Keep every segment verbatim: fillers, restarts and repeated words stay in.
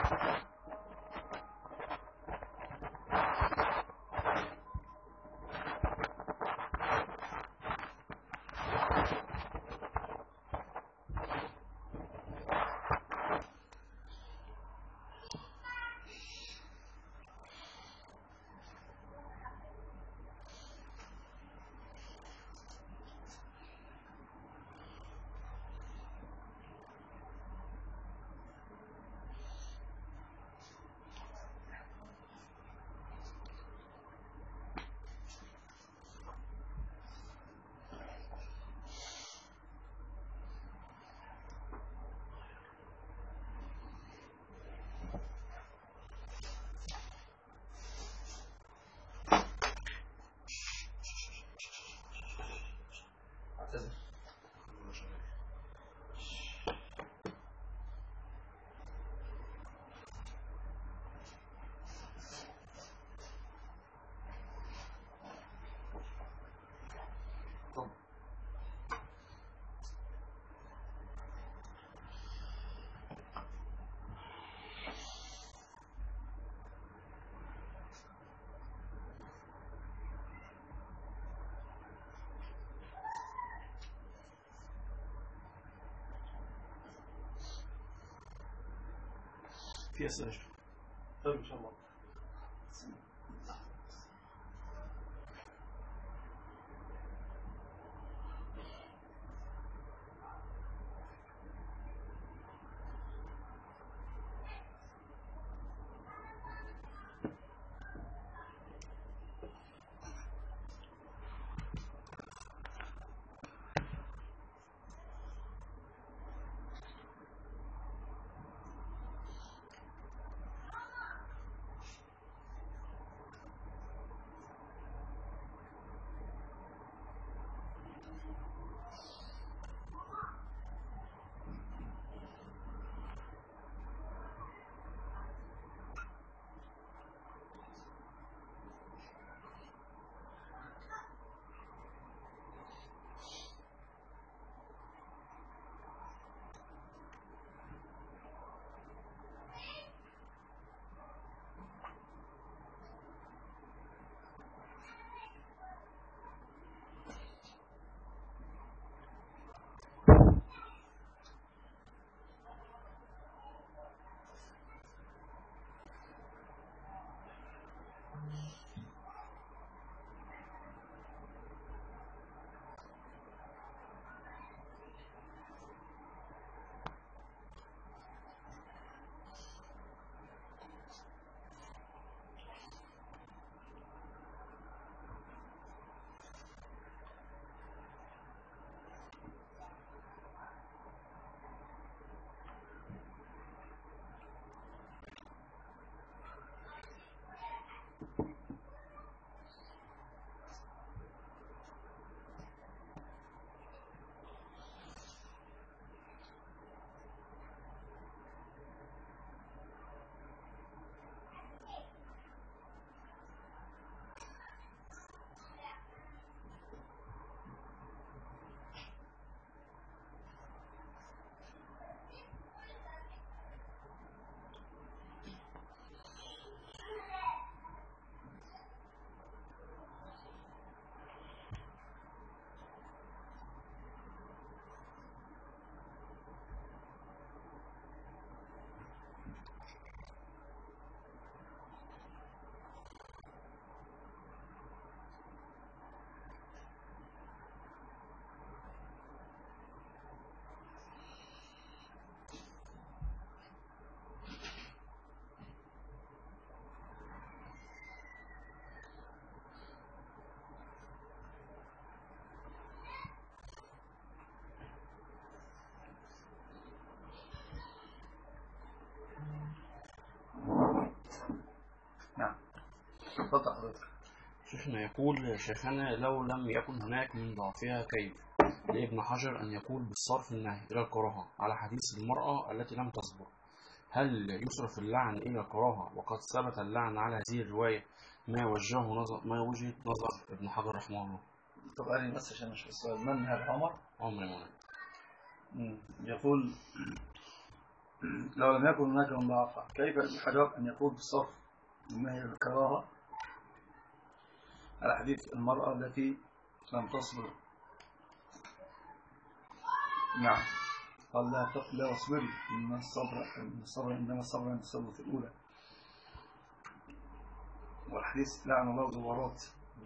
في أسئلة؟ طيب إن شاء الله. نعم تفضل حضرتك. شيخنا يقول شيخنا لو لم يكن هناك من ضعفها كيف لابن حجر أن يقول بالصرف النهي إلى الكراهة على حديث المرأة التي لم تصبر؟ هل يصرف اللعن إلى الكراهة وقد ثبت اللعن على هذه الرواية ما وجهه نظر ما وجهة نظر ابن حجر رحمه الله؟ طب قال بس عشان مش السؤال. من هذا عمر؟ عمر منى. يقول لو لم يكن هناك من ضعفها كيف الحجاب أن يقول بالصرف النهي بالكراهة على حديث المرأة التي لم تصبر؟ نعم، قال لا تقل لا واصبري إن الصبر إن الصبر إنما الصبر عند الصبر الأولى. والحديث لعن الله الزوارات.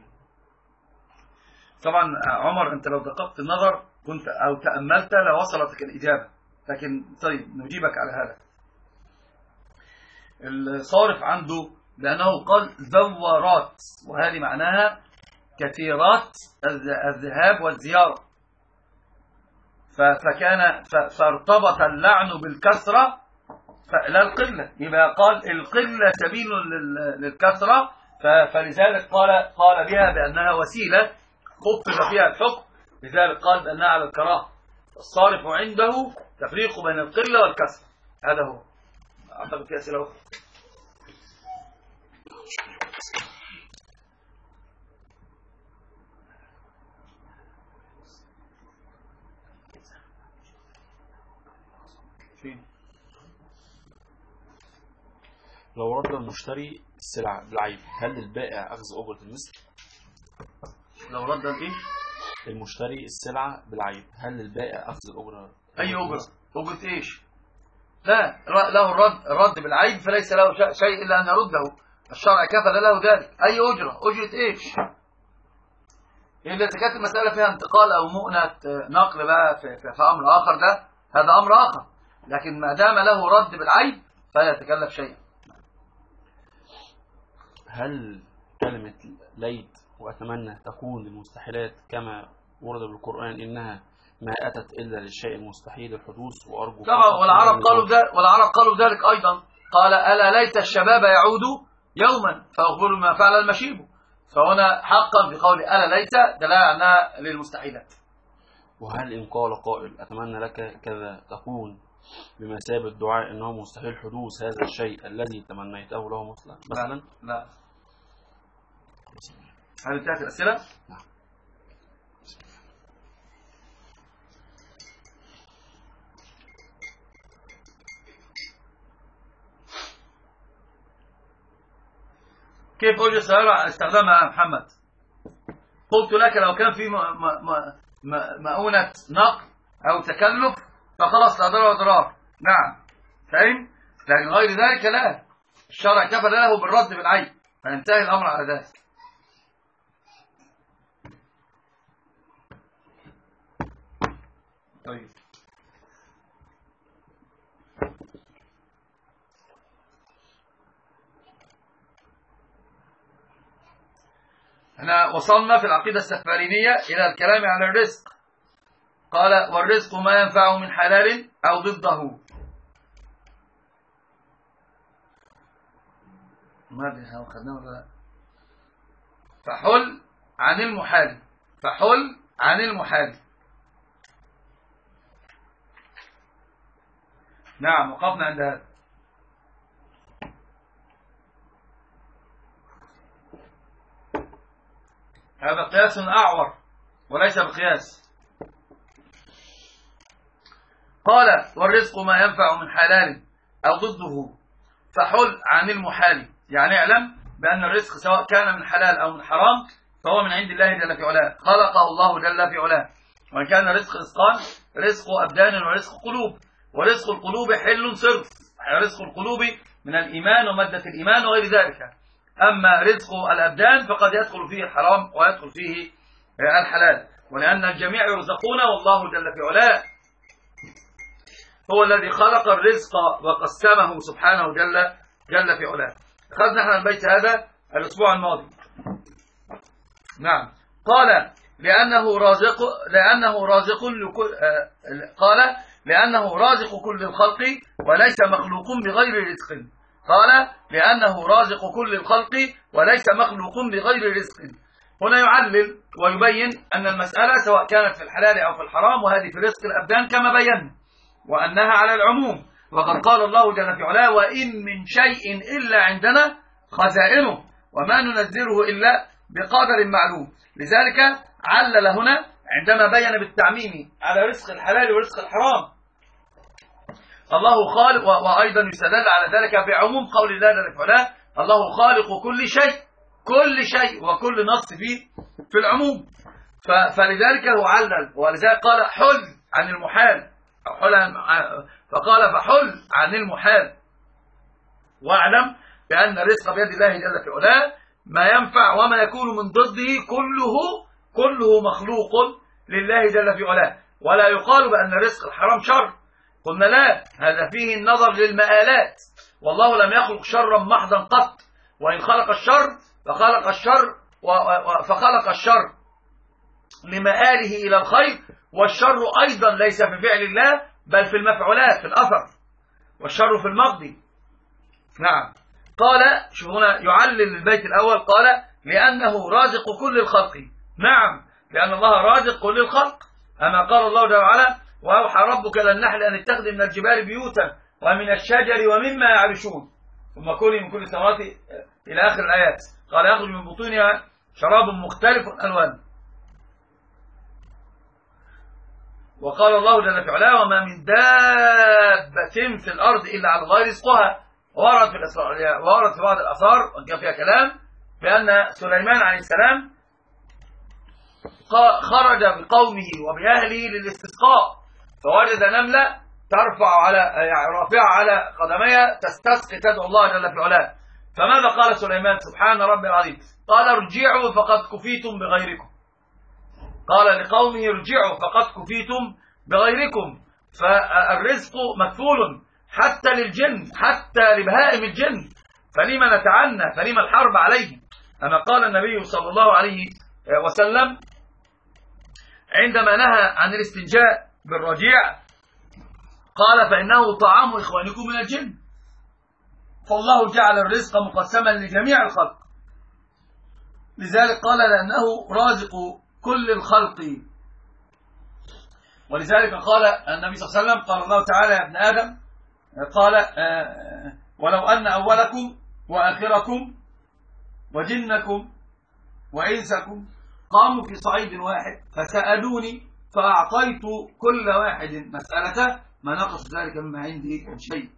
طبعا عمر أنت لو دققت النظر كنت أو تأملت لوصلتك الإجابة، لكن طيب نجيبك على هذا. الصارف عنده لأنه قال زوارات، وهذه معناها كثيرات الذهاب والزيارة، فكان فارتبط اللعن بالكثرة لا القلة، يبقى قال القلة سبيل للكثرة، فلذلك قال قال بها بأنها وسيلة خفف فيها الحكم، لذلك قال بأنها على الكراهة. الصارف عنده تفريق بين القلة والكثرة. هذا هو. أعتقد في أسئلة أخرى. لو رد المشتري السلعة بالعيب هل للبائع أخذ أجرة المثل؟ لو رد إيه؟ المشتري السلعة بالعيب هل للبائع أخذ الأجرة؟ أي أجرة؟ أجرة إيش؟ لا، له الرد الرد بالعيب فليس له شيء إلا أن يرده، الشرع كفل له ذلك. أي أجرة؟ أجرة إيش؟ إذا كانت المسألة فيها انتقال أو مؤنة نقل بقى في, في أمر آخر، ده هذا أمر آخر، لكن ما دام له رد بالعيب فلا يتكلف شيئا. هل كلمة ليت وأتمنى تكون للمستحيلات كما ورد بالقرآن إنها ما أتت إلا للشيء المستحيل الحدوث وأرجو؟ طبعا، والعرب قالوا ذلك، والعرب قالوا ذلك أيضا. قال ألا ليت الشباب يعود يوما فأخبر ما فعل المشيب، فهنا حقا في قول ألا ليت دلالة أنها للمستحيلات. وهل إن قال قائل أتمنى لك كذا تكون بمثابة الدعاء إنه مستحيل حدوث هذا الشيء الذي تمنيته له مثلا؟ لا. هل انتهت الأسئلة؟ نعم. كيف أجل السيارة استخدامها يا محمد؟ قلت لك لو كان في مؤونة نقل أو تكلف فخلاص لا ضرر ولا ضرار. نعم، فاهم؟ لكن غير ذلك لا، الشرع كفل له بالرد بالعيب، فينتهي الأمر على ذلك. طيب، احنا وصلنا في العقيدة السفارينية إلى الكلام على الرزق. قال والرزق ما ينفع من حلال أو ضده. ما ادري احنا خدناه ولا لا. فحل عن المحال، فحل عن المحال. نعم، وقفنا عند هذا. هذا قياس أعور وليس بقياس. قال والرزق ما ينفع من حلال أو ضده فحل عن المحال، يعني اعلم بأن الرزق سواء كان من حلال أو من حرام فهو من عند الله جل في علاه، خلقه الله جل في علاه. وإن كان رزق رزقان، رزق أبدان ورزق قلوب، ورزق القلوب حل صرف، رزق القلوب من الإيمان ومادة الإيمان وغير ذلك. أما رزق الأبدان فقد يدخل فيه الحرام ويدخل فيه الحلال، ولأن الجميع يرزقون والله جل في علاه هو الذي خلق الرزق وقسمه سبحانه جل جل في علاه. أخذنا احنا البيت هذا الأسبوع الماضي. نعم، قال لأنه رازق لأنه رازق لكل قال لأنه رازق كل الخلق وليس مخلوق بغير رزق. قال لأنه رازق كل الخلق وليس مخلوق بغير رزق. هنا يعلل ويبين أن المسألة سواء كانت في الحلال أو في الحرام، وهذه في رزق الأبدان كما بينا، وأنها على العموم. وقد قال الله جل في علاه وإن من شيء إلا عندنا خزائنه وما ننزله إلا بقدر معلوم. لذلك علل هنا عندما بين بالتعميم على رزق الحلال ورزق الحرام، الله خالق، وأيضا يستدل على ذلك بعموم قول الله جل وعلا الله خالق كل شيء، كل شيء وكل نص فيه في العموم. فلذلك هو علل، ولذلك قال حل عن المحال، حل فقال فحل عن المحال، واعلم بأن الرزق بيد الله جل وعلا، ما ينفع وما يكون من ضده كله كله مخلوق لله جل وعلا. ولا يقال بأن الرزق الحرام شر، قلنا لا، هذا فيه النظر للمآلات، والله لم يخلق شرا محضا قط، وإن خلق الشر فخلق الشر فخلق الشر لمآله إلى الخير، والشر أيضا ليس في فعل الله بل في المفعولات، في الأثر، والشر في المقضي. نعم. قال شوف هنا يعلل البيت الأول، قال لأنه رازق كل الخلق. نعم، لأن الله رازق كل الخلق، أما قال الله جل وعلا وأوحى ربك إلى النحل أن اتخذ من الجبال بيوتا ومن الشجر ومما يعرشون ثم كلي من كل الثمرات إلى آخر الآيات. قال يخرج من بطونها شراب مختلف ألوان. وقال الله جل وعلا وما من دابة في الأرض إلا على الله رزقها. ورد في ورد في بعض الآثار وإن كان فيها كلام بأن سليمان عليه السلام خرج بقومه وبأهله للاستسقاء، فوجد نملة ترفع على يعني رافعة على قدميها تستسقي تدعو الله جل وعلا. فماذا قال سليمان سبحان ربي العظيم؟ قال ارجعوا فقد كفيتم بغيركم. قال لقومه ارجعوا فقد كفيتم بغيركم. فالرزق مكفول حتى للجن، حتى لبهائم الجن، فلما نتعنى، فلما الحرب عليه. أما قال النبي صلى الله عليه وسلم عندما نهى عن الاستنجاء بالرجيع قال فإنه طعام إخوانكم من الجن. فالله جعل الرزق مقسما لجميع الخلق، لذلك قال لأنه رازق كل الخلق. ولذلك قال النبي صلى الله عليه وسلم قال الله تعالى يا ابن آدم، قال ولو أن أولكم وآخركم وجنكم وإنسكم قاموا في صعيد واحد فسألوني فأعطيت كل واحد مسألته ما نقص ذلك مما عندي من شيء.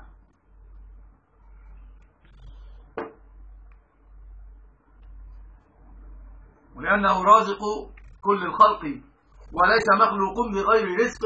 ولأنه رازق كل الخلق وليس مخلوق بغير رزق،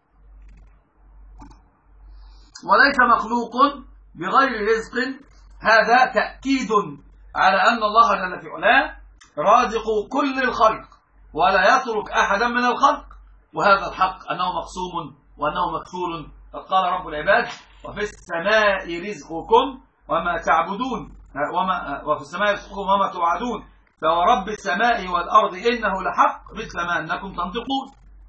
وليس مخلوق بغير رزق. هذا تأكيد على أن الله جل وعلا رازق كل الخلق ولا يترك أحدا من الخلق، وهذا الحق أنه مقسوم وأنه مكفول. فقال رب العباد وفي السماء رزقكم وما تعبدون وما وفي السماء رزقكم وما توعدون فورب السماء والأرض إنه لحق مثل ما أنكم تنطقون.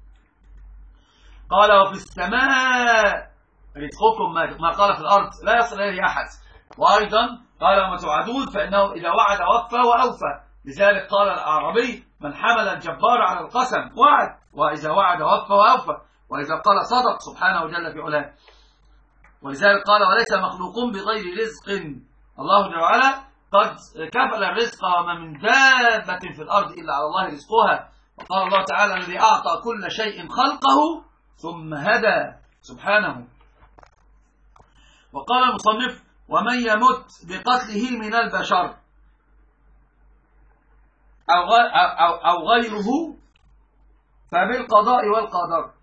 قال وفي السماء رزقكم ما قال في الأرض لا يصل إليه أحد. وأيضا قال وما توعدون فإنه إذا وعد وفى وأوفى، لذلك قال الأعرابي من حمل الجبار على القسم وعد، وإذا وعد وفى وأوفى، وإذا قال صدق سبحانه جل في علاه. ولذلك قال وليس مخلوق بغير رزق. الله جل وعلا قد كفل الرزق وما من دابة في الأرض إلا على الله رزقها. وقال الله تعالى الذي أعطى كل شيء خلقه ثم هدى سبحانه. وقال المصنف ومن يمت بقتله من البشر أو أو أو غيره فبالقضاء والقدر.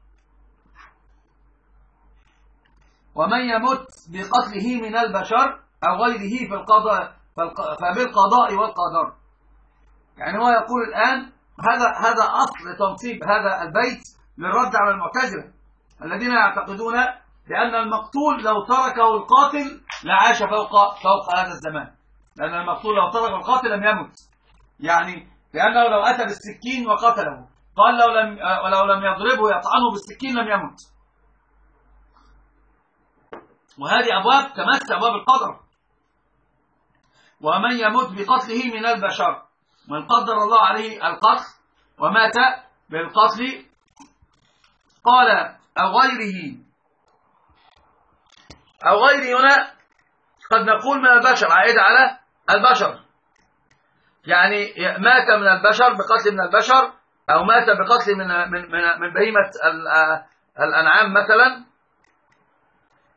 ومن يمت بقتله من البشر أو غيره فالقضاء فبالقضاء والقدر. يعني هو يقول الآن هذا هذا أصل تنصيب هذا البيت للرد على المعتزلة الذين يعتقدون بأن المقتول لو تركه القاتل لعاش فوق فوق هذا الزمان، لأن المقتول لو ترك القاتل لم يمت. يعني لأنه لو أتى بالسكين وقتله قال لو لم ولو لم يضربه يطعنه بالسكين لم يمت. وهذه أبواب تمس أبواب القدر. ومن يمت بقتله من البشر من قدر الله عليه القتل ومات بالقتل قال أو غيره. أو غيره هنا قد نقول من البشر عائد على البشر، يعني مات من البشر بقتل من البشر أو مات بقتل من من من بهيمة الأنعام مثلا،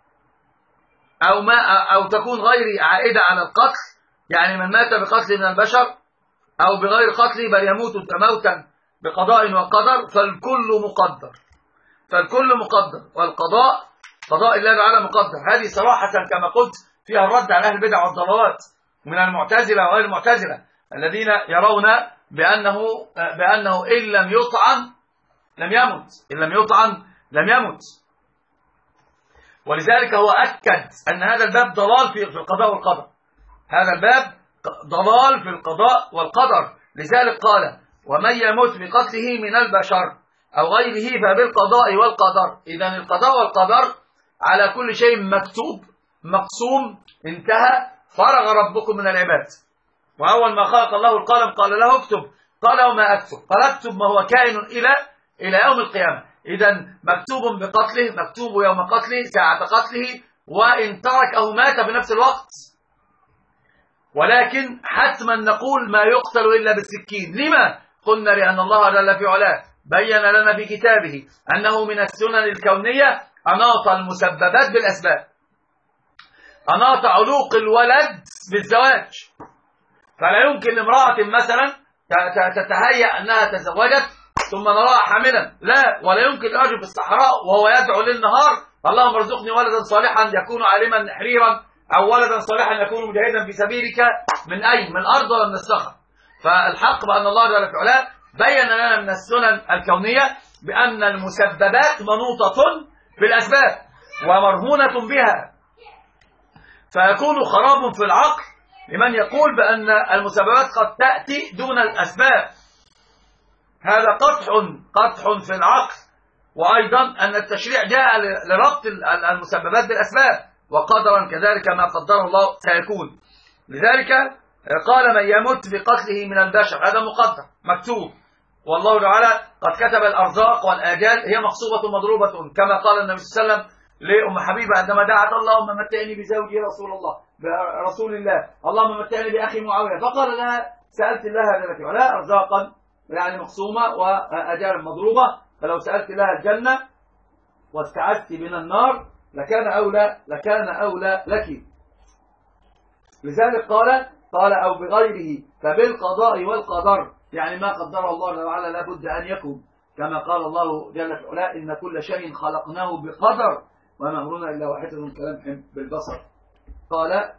أو ما أو تكون غير عائدة على القتل، يعني من مات بقتل من البشر أو بغير قتل بل يموت موتا بقضاء وقدر، فالكل مقدر، فالكل مقدر، والقضاء قضاء الله تعالى مقدر. هذه صراحة كما قلت فيها الرد على أهل البدع والضلالات من المعتزلة وغير المعتزلة الذين يرون بأنه بأنه إن لم يطعن لم يمت، إن لم يطعن لم يمت. ولذلك هو أكد أن هذا الباب ضلال في القضاء والقدر، هذا الباب ضلال في القضاء والقدر. لذلك قال ومن يمت بقتله من البشر أو غيره فبالقضاء والقدر. إذن القضاء والقدر على كل شيء مكتوب مقسوم، انتهى، فرغ ربكم من العباد. وأول ما خلق الله القلم قال له اكتب، قال وما أكتب؟ قال اكتب ما هو كائن إلى إلى يوم القيامة. إذن مكتوب بقتله، مكتوب يوم قتله، ساعة قتله، وإن تركه مات في نفس الوقت. ولكن حتما نقول ما يقتل إلا بالسكين. لما؟ قلنا لأن الله جل في علاه بين لنا في كتابه أنه من السنن الكونية أناط المسببات بالأسباب، أناط علوق الولد بالزواج. فلا يمكن لامرأة مثلا تتهيأ أنها تزوجت ثم نراها حاملا، لا، ولا يمكن لرجل في الصحراء وهو يدعو للنهار اللهم ارزقني ولدا صالحا يكون عالما حريرا أو ولدا صالحا يكون مجاهدا في سبيلك، من أين؟ من الأرض ولا من الصخر؟ فالحق بأن الله جل في علاه بين لنا من السنن الكونية بأن المسببات منوطة بالأسباب ومرهونة بها، فيكون خراب في العقل لمن يقول بأن المسببات قد تأتي دون الأسباب. هذا قدح قدح في العقل. وأيضا أن التشريع جاء لربط المسببات بالأسباب، وقدرا كذلك ما قدره الله سيكون. لذلك قال من يمت بقتله من البشر، هذا مقدر مكتوب، والله تعالى قد كتب الأرزاق والآجال هي مقصوبة مضروبة، كما قال النبي صلى الله عليه وسلم لأم حبيبة عندما دعت اللهم متعني بزوجي رسول الله رسول الله اللهم متعني بأخي معاوية، فقال لها سألت الله جل وعلا أرزاقا يعني مقسومة وأجالا مضروبة، فلو سألت الله الجنة واستعذت من النار لكان أولى لكان أولى لك. لذلك قال قال أو بغيره فبالقضاء والقدر، يعني ما قدره الله جل وعلا لابد أن يكون، كما قال الله جل في علاه إن كل شيء خلقناه بقدر وما أمرنا إلا واحدة كلمح بالبصر. قال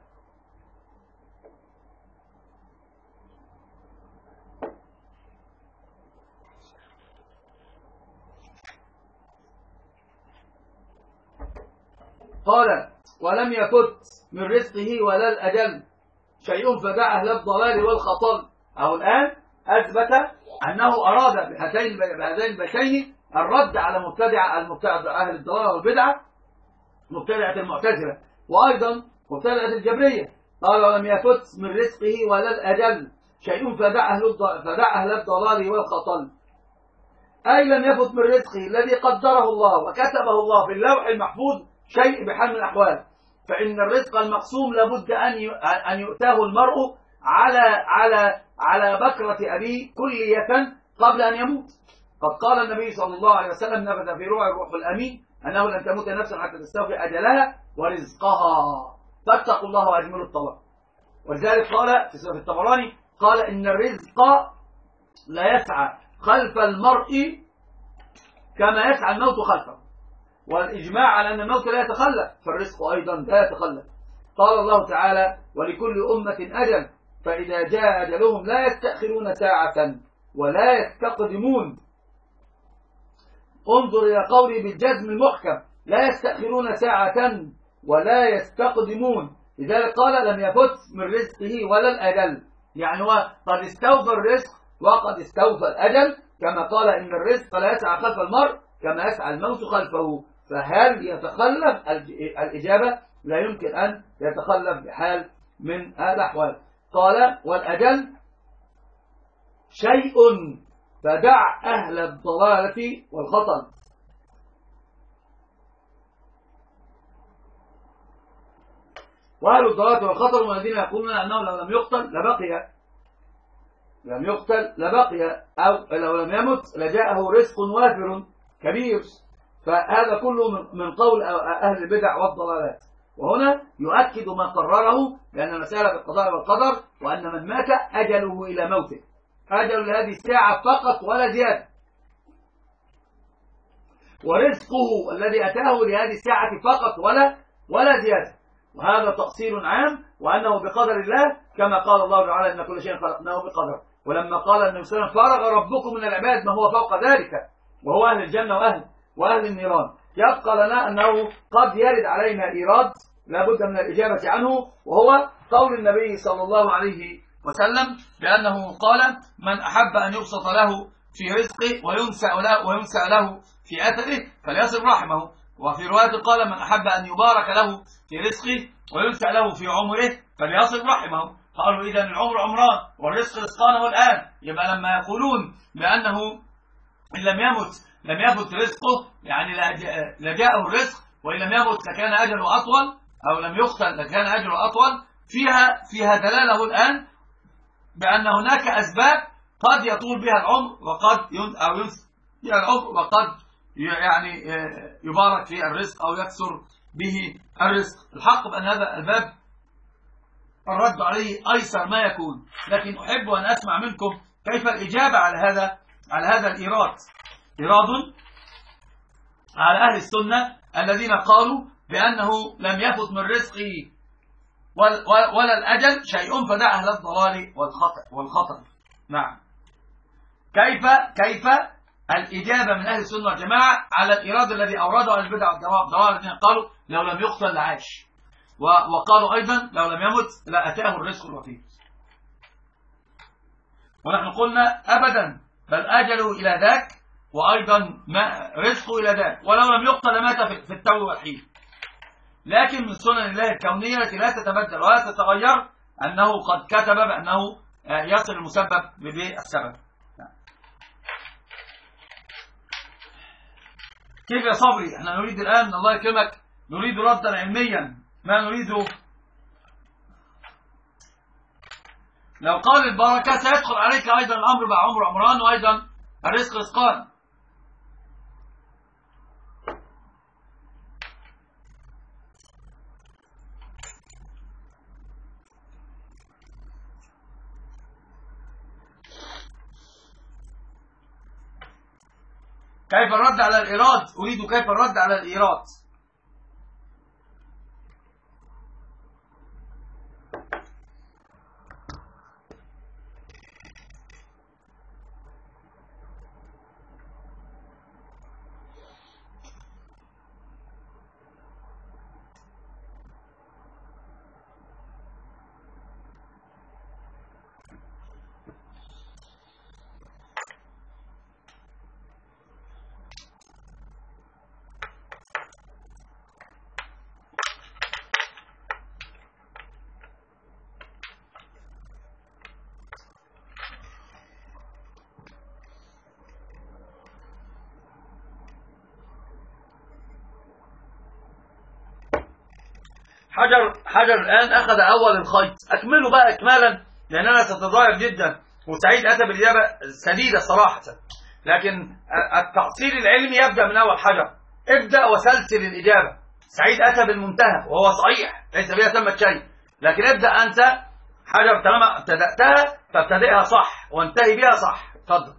قال ولم يفت من رزقه ولا الأجل شيء فدع أهل الضلال والخطل. أو الآن أثبت أنه أراد بهذين بهذين البيتين الرد على مبتدع المبتدع أهل الضلال والبدعة، مبتدعة المعتزلة وأيضا مبتدعة الجبرية. قال ولم يفت من رزقه ولا الأجل شيء فدع أهل فدع أهل الضلال والخطل، أي لم يفت من رزقه الذي قدره الله وكتبه الله في اللوح المحفوظ شيء بحال من الأحوال. فإن الرزق المقسوم لابد أن أن يؤتاه المرء على على على بكرة أبيه كلية قبل أن يموت. قد قال النبي صلى الله عليه وسلم نفث في روح الروح الأمين أنه لن تموت نفس حتى تستوفي أجلها ورزقها فاتقوا الله وأجملوا الطلب. ولذلك قال في سورة الطبراني قال إن الرزق لا يسعى خلف المرء كما يسعى الموت خلفه، والإجماع على أن الموت لا يتخلف فالرزق أيضا لا يتخلف. قال الله تعالى ولكل أمة أجل فإذا جاء أجلهم لا يستأخرون ساعة ولا يستقدمون. انظر إلى قولي بالجزم المحكم لا يستأخرون ساعة ولا يستقدمون. لذلك قال لم يفت من رزقه ولا الأجل، يعني هو قد استوفى الرزق وقد استوفى الأجل، كما قال إن الرزق لا يسعى خلف المرء كما يسعى الموت خلفه. فهل يتخلف؟ الإجابة لا يمكن أن يتخلف بحال من الأحوال. قال والأجل شيء فدع أهل الضلالة والخطل. وأهل الضلالة والخطل والذين يقولون أنه لو لم يقتل لبقي لم يقتل لبقي أو لو لم يمت لجاءه رزق وافر كبير. فهذا كله من قول أهل البدع والضلالات. وهنا يؤكد ما قرره، لأن المسألة بالقضاء والقدر، وأن من مات أجله إلى موته، أجل لهذه الساعة فقط ولا زيادة، ورزقه الذي أتاه لهذه الساعة فقط ولا ولا زيادة. وهذا تقصير عام، وأنه بقدر الله، كما قال الله تعالى إن كل شيء خلقناه بقدر. ولما قال النبي صلى الله عليه وسلم فرغ ربكم من العباد ما هو فوق ذلك، وهو أهل الجنة وأهل وأهل النيران، يبقى لنا أنه قد يرد علينا إيراد لا بد من الإجابة عنه، وهو قول النبي صلى الله عليه وسلم بأنه قال: من أحب أن يبسط له في رزقه وينسأ له, وينسأ له في أثره فليصل رحمه. وفي رواية قال: من أحب أن يبارك له في رزقه وينسأ له في عمره فليصل رحمه. قالوا: إذن العمر عمران والرزق رزقانه الآن. يبقى لما يقولون بأنه إن لم يمت لم يفت رزقه، يعني لجاءه الرزق، وإن لم يمت لكان أجله أطول، أو لم يقتل لكان أجله أطول، فيها فيها دلالة الآن بأن هناك أسباب قد يطول بها العمر، وقد أو ينسى بها العمر، وقد يعني يبارك في الرزق أو يكثر به الرزق. الحق بأن هذا الباب الرد عليه أيسر ما يكون، لكن أحب أن أسمع منكم كيف الإجابة على هذا على هذا الإيراد. إيراد على أهل السنة الذين قالوا بأنه لم يفت من رزقه ولا الأجل شيء، فدع أهل الضلال والخطأ والخطأ. نعم. كيف كيف الإجابة من أهل السنة والجماعة على الإيراد الذي أورده أهل البدع والضلال الذين قالوا لو لم يقتل لعاش، وقالوا أيضا لو لم يمت لأتاه الرزق الوفير. ونحن قلنا أبدا، بل أجله إلى ذاك، وأيضا ما رزقه إلى ذاك، ولو لم يقتل مات في التو والحين. لكن من سنن الله الكونية التي لا تتبدل ولا تتغير أنه قد كتب بأنه يصل المسبب بالسبب. كيف يا صبري؟ احنا نريد الآن الله يكرمك، نريد ردا علميا، ما نريده. لو قال البركة سيدخل عليك أيضا الأمر مع عمر عمران، وأيضا الرزق رزقان. كيف الرد على الإيراد؟ أريد كيف الرد على الإيراد. حجر حجر الآن أخذ أول الخيط، أكمله بقى إكمالا، لأننا ستضايق جدا. وسعيد أتى بالإجابة سديدة صراحة، لكن التعطيل العلمي يبدأ من أول حجر. ابدأ وسلسل الإجابة. سعيد أتى بالمنتهى وهو صحيح، ليس بها تمت شيء، لكن ابدأ أنت حجر، طالما ابتدأتها فابتدئها صح وانتهي بها صح. اتفضل.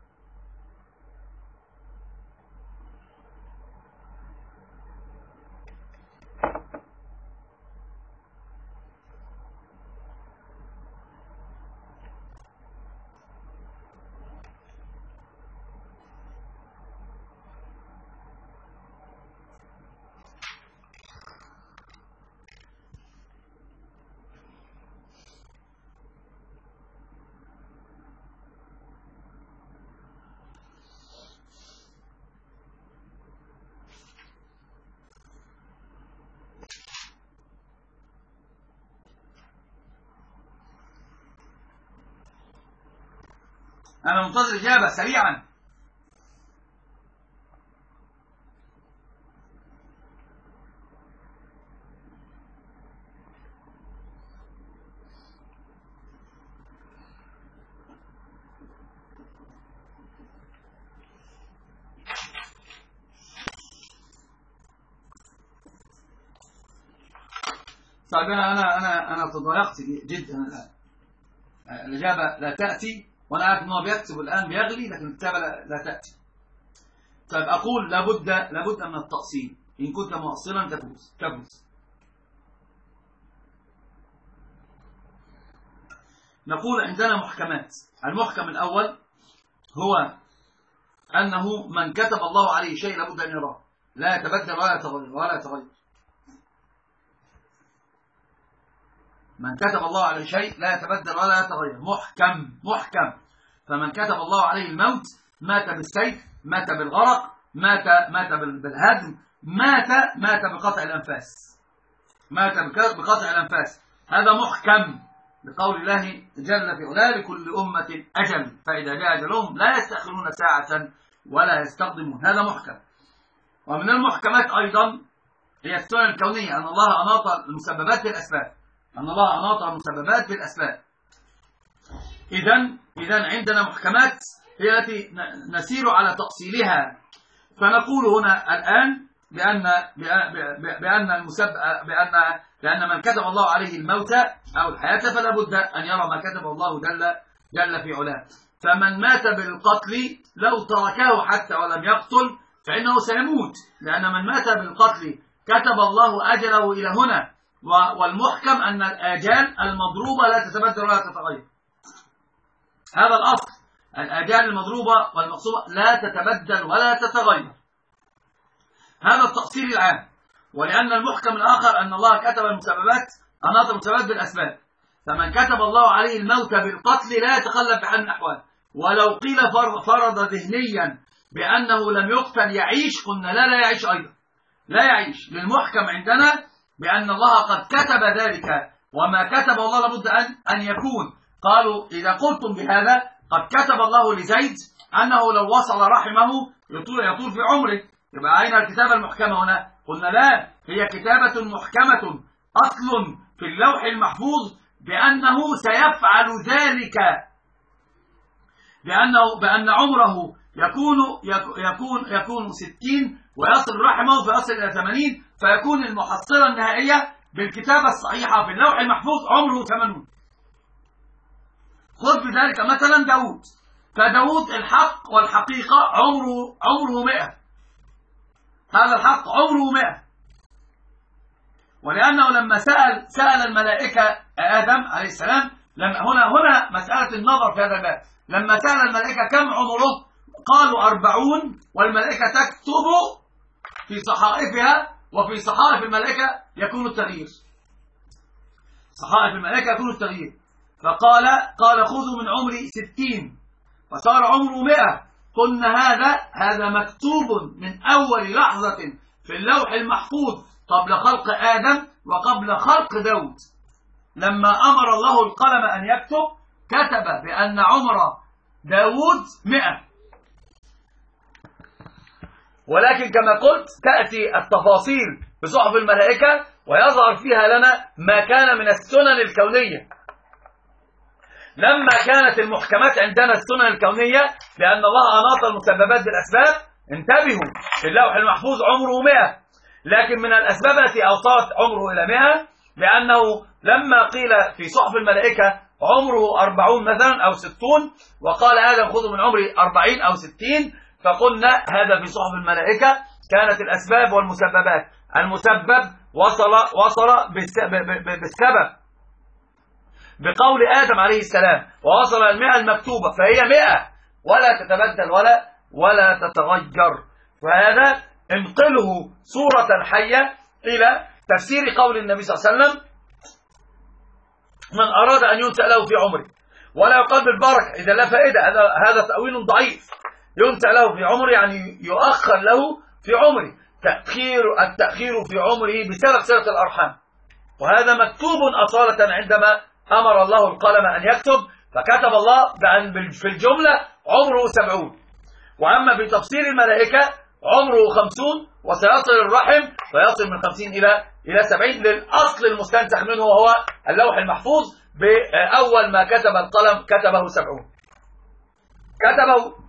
أنا منتظر إجابة سريعا. طيب أنا أنا أنا أنا تضايقت جدا الآن. الإجابة لا تأتي، وأنا عارف إن هو بيكتب الآن بيغلي، لكن الكتابة لا, لا تأتي. طيب أقول لابد لابد من التأصيل، إن كنت مؤصلا تفوز تفوز. نقول عندنا محكمات. المحكم الأول هو أنه من كتب الله عليه شيء لابد أن يراه، لا يتبدل ولا يتغير ولا يتغير. من كتب الله عليه شيء لا يتبدل ولا يتغير، محكم محكم. فمن كتب الله عليه الموت مات بالسيف، مات بالغرق، مات مات بالهدم، مات مات بقطع الأنفاس، مات بقطع الأنفاس. هذا محكم بقول الله جل في علاه: لكل أمة أجل فإذا جاء أجلهم لا يستأخرون ساعة ولا يستقدمون. هذا محكم. ومن المحكمات أيضا هي السنن الكونية، أن الله أناط المسببات بالأسباب، أن الله أناط المسببات بالأسباب. إذن إذن عندنا محكمات هي التي نسير على تأصيلها. فنقول هنا الآن بأن بأن المسبب بأن بأن من كتب الله عليه الموت أو الحياة فلا بد أن يرى ما كتب الله جل جل في علاه. فمن مات بالقتل لو تركه حتى ولم يقتل فإنه سيموت، لأن من مات بالقتل كتب الله أجله إلى هنا. والمحكم أن الآجال المضروبة لا تتبدل ولا تتغير. هذا الأصل، الآجال المضروبة والمقصوبة لا تتبدل ولا تتغير. هذا التأصيل العام. ولأن المحكم الآخر أن الله كتب المسببات، أناط المسببات بالأسباب. فمن كتب الله عليه الموت بالقتل لا يتخلف بحال من الأحوال. ولو قيل فرض ذهنيا بأنه لم يقتل يعيش، قلنا لا لا يعيش أيضا، لا يعيش. للمحكم عندنا بأن الله قد كتب ذلك، وما كتب الله لابد أن أن يكون. قالوا إذا قلتم بهذا قد كتب الله لزيد أنه لو وصل رحمه يطول يطول في عمره، يبقى أين الكتابة المحكمة هنا؟ قلنا لا، هي كتابة محكمة أصل في اللوح المحفوظ بأنه سيفعل ذلك، بأنه بأن عمره يكون يكون يكون ستين ويصل رحمه فيصل إلى ثمانين، فيكون المحصلة النهائية بالكتابة الصحيحة في اللوح المحفوظ عمره ثمانون. خذ بذلك مثلا داود، فداود الحق والحقيقة عمره عمره مئة، هذا الحق عمره مئة. ولأنه لما سأل سأل الملائكة آدم عليه السلام، لما هنا هنا مسألة النظر في هذا الباب، لما سأل الملائكة كم عمره قالوا أربعون، والملائكة تكتب في صحائفها، وفي صحائف الملائكة يكون التغيير، صحائف الملائكة يكون التغيير. فقال قال خذوا من عمري ستين فصار عمره مئة. قلنا هذا هذا مكتوب من أول لحظة في اللوح المحفوظ قبل خلق آدم وقبل خلق داود. لما أمر الله القلم أن يكتب كتب بأن عمر داود مئة. ولكن كما قلت تأتي التفاصيل بصحف الملائكة ويظهر فيها لنا ما كان من السنن الكونية. لما كانت المحكمات عندنا السنن الكونية لأن الله أناط المسببات بالأسباب، انتبهوا في اللوح المحفوظ عمره مئة، لكن من الأسباب التي أوصلت عمره إلى مئة لأنه لما قيل في صحف الملائكة عمره أربعون مثلا أو ستون، وقال آدم خذوا من عمري أربعين أو ستين، فقلنا هذا في صحف الملائكة كانت الأسباب والمسببات. المسبب وصل وصل بالسبب بقول آدم عليه السلام، ووصل المئة المكتوبة، فهي مئة ولا تتبدل ولا ولا تتغير. وهذا انقله صورة حية إلى تفسير قول النبي صلى الله عليه وسلم: من أراد أن ينسأ له في عمره ولا يقال بالبركة، إذا لا فائدة، هذا هذا تأويل ضعيف. ينسأ له في عمره يعني يؤخر له في عمره، تأخير التأخير في عمره بسبب صلة الأرحام، وهذا مكتوب أصالة عندما أمر الله القلم أن يكتب، فكتب الله بأن في الجملة عمره سبعون. وأما في تفسير الملائكة عمره خمسون، وسيصل الرحم فيصل من خمسين إلى إلى سبعين، للأصل المستنسخ منه وهو اللوح المحفوظ. بأول ما كتب القلم كتبه سبعون، كتبه